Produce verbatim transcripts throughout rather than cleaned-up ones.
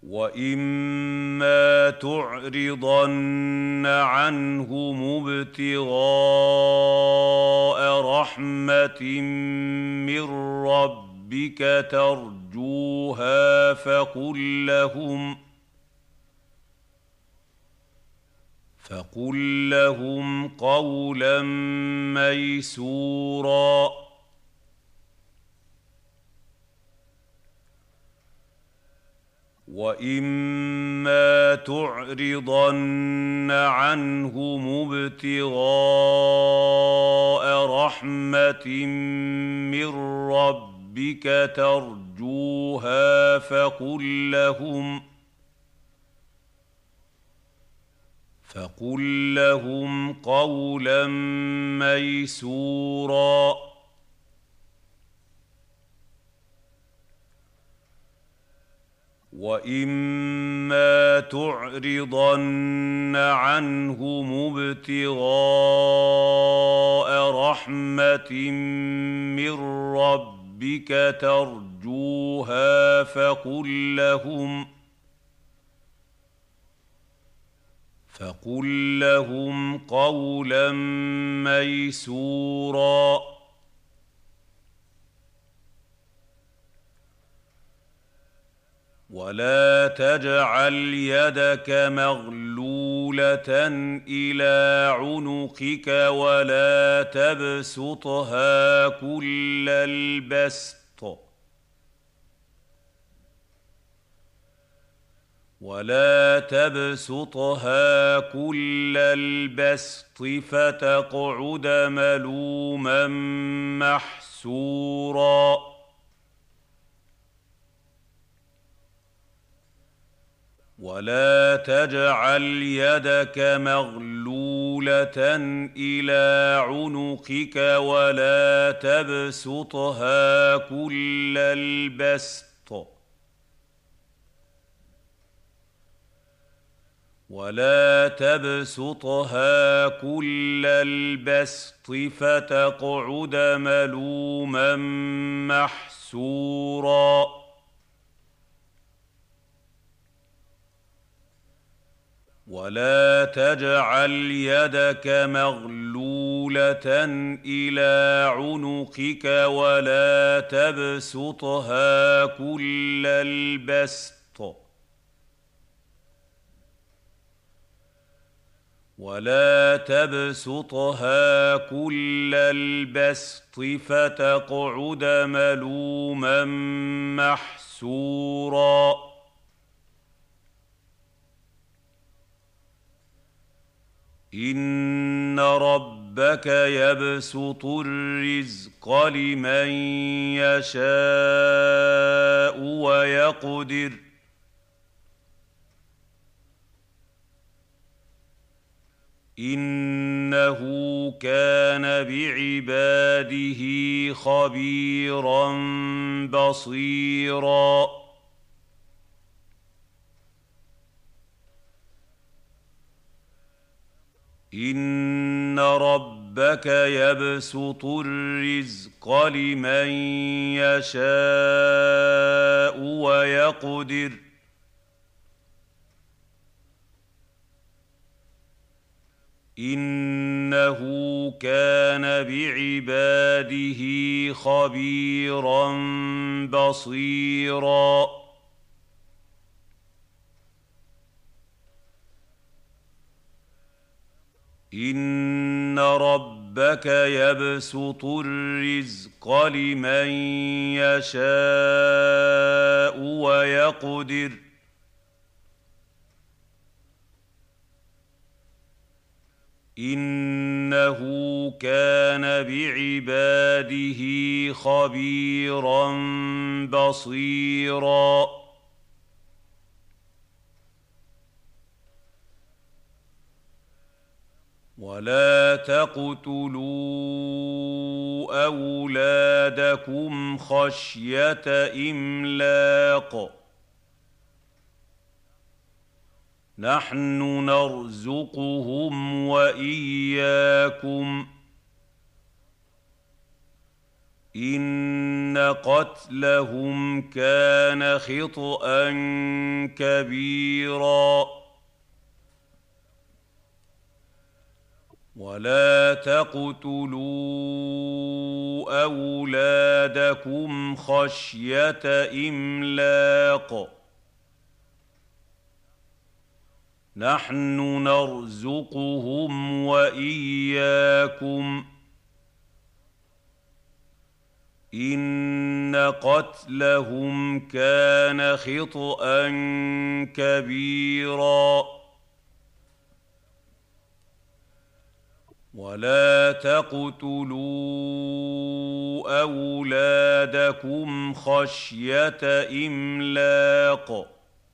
وَإِمَّا تُعْرِضَنَّ عَنْهُمُ ابْتِغَاءَ رَحْمَةٍ مِّن رَّبِّكَ تَرْجُوهَا فَقُل لَّهُمْ فَقُل لَّهُمْ قَوْلًا مَّيْسُورًا. وَإِمَّا تُعْرِضَنَّ عَنْهُمُ ابْتِغَاءَ رَحْمَةٍ مِّن رَّبِّكَ تَرْجُوهَا فَقُل لَّهُمْ فَقُل لَّهُمْ قَوْلًا مَّيْسُورًا. وَإِمَّا تُعْرِضَنَّ عَنْهُمُ ابْتِغَاءَ رَحْمَةٍ مِّن رَّبِّكَ تَرْجُوهَا فَقُل لَّهُمْ فَقُل لَّهُمْ قَوْلًا مَّيْسُورًا. وَلَا تَجْعَلْ يَدَكَ مَغْلُولَةً إِلَىٰ عُنُقِكَ وَلَا تَبْسُطْهَا كُلَّ الْبَسْطِ وَلَا تَبْسُطْهَا كُلَّ الْبَسْطِ فَتَقْعُدَ مَلُومًا مَّحْسُورًا. وَلَا تَجْعَلْ يَدَكَ مَغْلُولَةً إِلَىٰ عُنُقِكَ وَلَا تَبْسُطْهَا كُلَّ الْبَسْطِ وَلَا تَبْسُطْهَا كُلَّ الْبَسْطِ فَتَقْعُدَ مَلُومًا مَّحْسُورًا. وَلَا تَجْعَلْ يَدَكَ مَغْلُولَةً إِلَىٰ عُنُقِكَ وَلَا تَبْسُطْهَا كُلَّ الْبَسْطِ وَلَا تَبْسُطْهَا كُلَّ الْبَسْطِ فَتَقْعُدَ مَلُومًا مَّحْسُورًا. إِنَّ رَبَّكَ يَبْسُطُ الرِّزْقَ لِمَن يَشَاءُ وَيَقْدِرُ ۚ إِنَّهُ كَانَ بِعِبَادِهِ خَبِيرًا بَصِيرًا. إِنَّ رَبَّكَ يَبْسُطُ الرِّزْقَ لِمَن يَشَاءُ وَيَقْدِرُ ۚ إِنَّهُ كَانَ بِعِبَادِهِ خَبِيرًا بَصِيرًا. إِنَّ رَبَّكَ يَبْسُطُ الرِّزْقَ لِمَن يَشَاءُ وَيَقْدِرُ ۚ إِنَّهُ كَانَ بِعِبَادِهِ خَبِيرًا بَصِيرًا. وَلَا تَقْتُلُوا أَوْلَادَكُمْ خَشْيَةَ إِمْلَاقٍ ۖ نَّحْنُ نَرْزُقُهُمْ وَإِيَّاكُمْ ۖ إن قتلهم كان خطأ كبيرا ولا تقتلوا أولادكم خشية إملاق نحن نرزقهم وإياكم إن قتلهم كان خطأ كبيرا ولا تقتلوا أولادكم خشية إملاق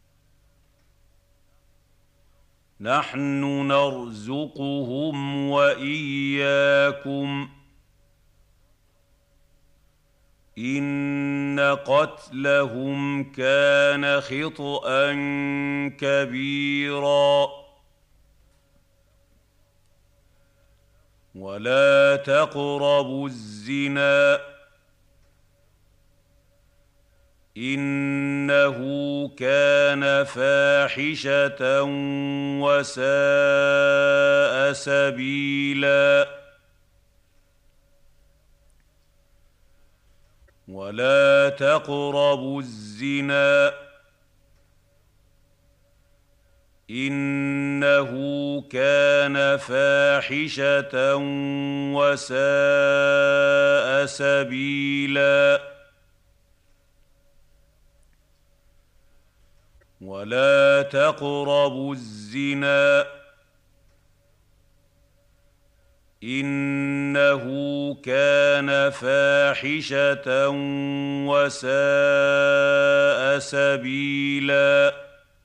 نحن نرزقهم وإياكم إن قتلهم كان خطأ كبيرا ولا تقربوا الزنا إنه كان فاحشة وساء سبيلا ولا تقربوا الزنا إنه كان فاحشة وساء سبيلا ولا تقربوا الزنا إنه كان فاحشة وساء سبيلا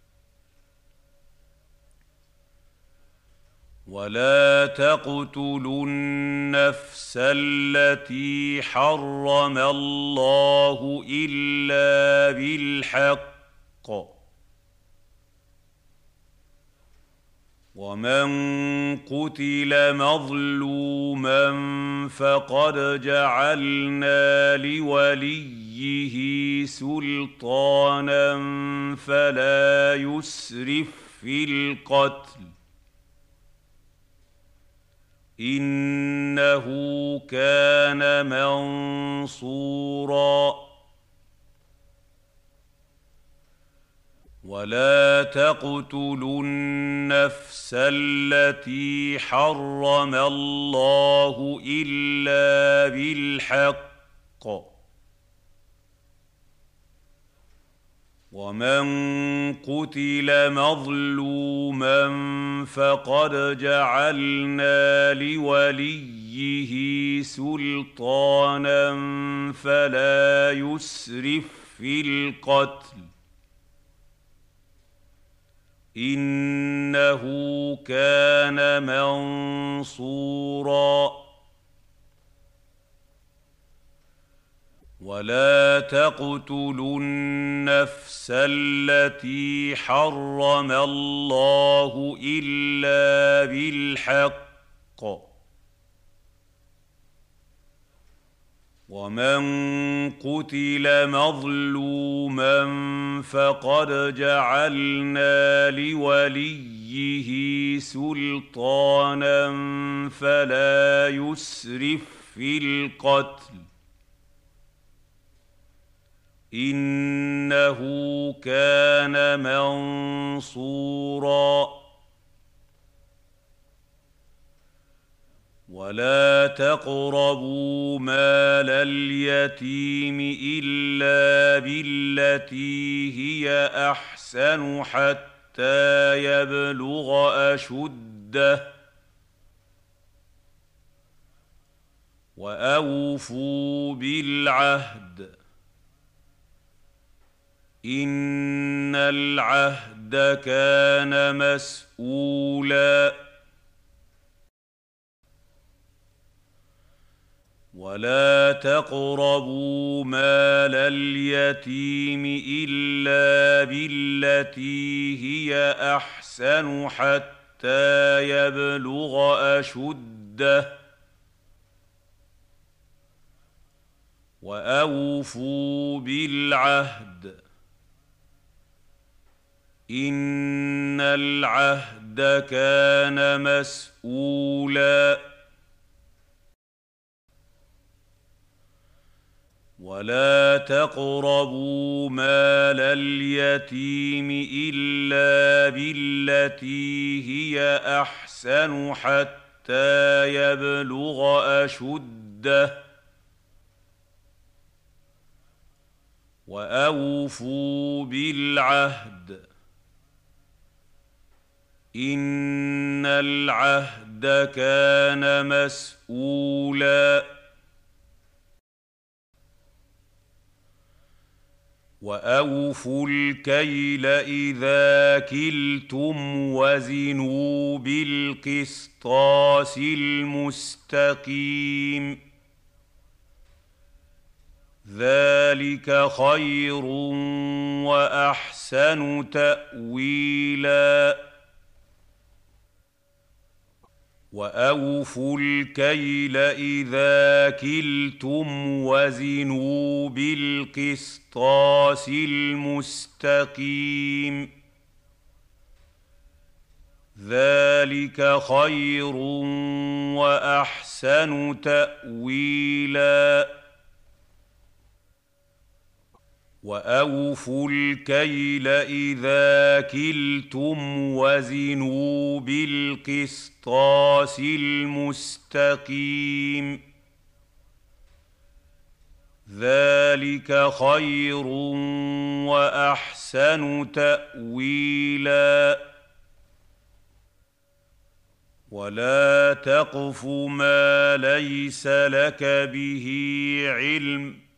ولا تقتلوا النفس التي حرم الله إلا بالحق ومن قتل مظلوما فقد جعلنا لوليه سلطانا فلا يسرف في القتل إنه كان منصورا ولا تقتلوا النفس التي حرم الله إلا بالحق ومن قتل مظلوما فقد جعلنا لوليه سلطانا فلا يسرف في القتل إنه كان منصورا ولا تقتلوا النفس التي حرم الله إلا بالحق ومن قتل مظلوما فقد جعلنا لوليه سلطانا فلا يسرف في القتل إنه كان منصورا ولا تقربوا مال اليتيم إلا بالتي هي أحسن حتى يبلغ أشده وأوفوا بالعهد إن العهد كان مسؤولا ولا تقربوا مال اليتيم إلا بالتي هي أحسن حتى يبلغ أشده وأوفوا بالعهد إن العهد كان مسؤولا ولا تقربوا مال اليتيم إلا بالتي هي أحسن حتى يبلغ أشده وأوفوا بالعهد إن العهد كان مسؤولا وأوفوا الكيل إذا كلتم وزنوا بالقسطاس المستقيم ذلك خير وأحسن تأويلا وأوفوا الكيل إذا كلتم وزنوا بالقسطاس المستقيم ذلك خير وأحسن تأويلا وأوفوا الكيل إذا كلتم وزنوا بالقسطاس المستقيم ذلك خير وأحسن تأويلا ولا تقف ما ليس لك به علم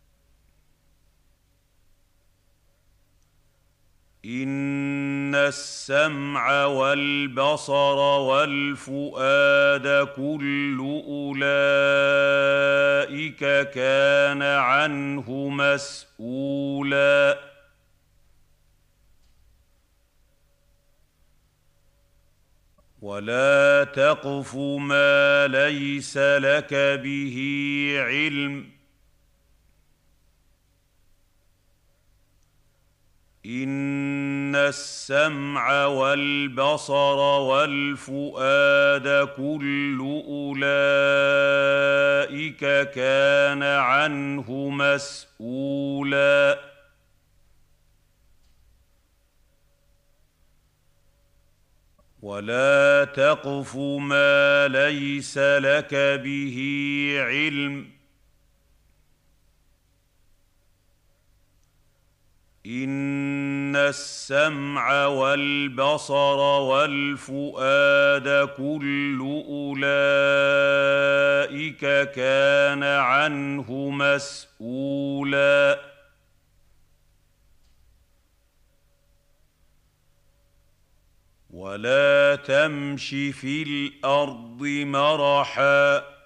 إن السمع والبصر والفؤاد كل أولئك كان عنه مسؤولا ولا تقف ما ليس لك به علم إن السمع والبصر والفؤاد كل أولئك كان عنه مسؤولا ولا تقف ما ليس لك به علم إن السمع والبصر والفؤاد كل أولئك كان عنه مسؤولا ولا تمش في الأرض مرحا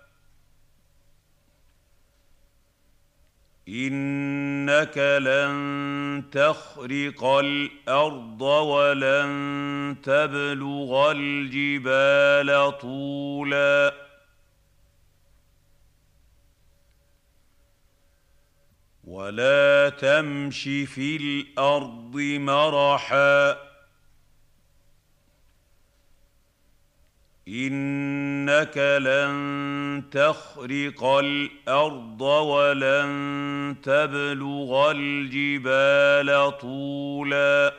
إنك لن تخرق الأرض ولن تبلغ الجبال طولا ولا تمش في الأرض مرحا إنك لن تخرق الأرض ولن تبلغ الجبال طولا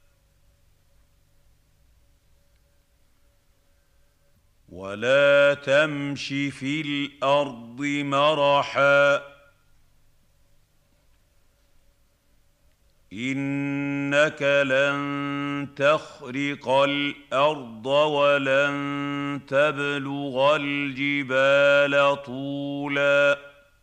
ولا تمش في الأرض مرحا إنك لن تخرق الأرض ولن تبلغ الجبال طولا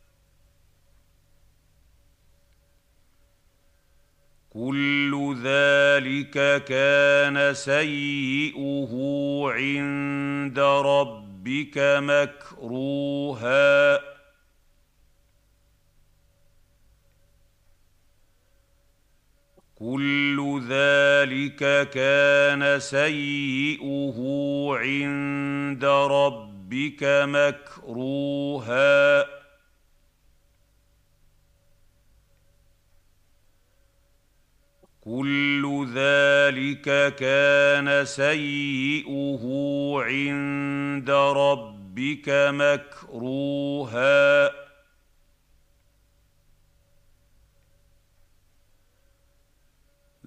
كل ذلك كان سيئه عند ربك مكروها كل ذلك كان سيئه عند ربك مكروها ذلك كان سيئه عند ربك مكروها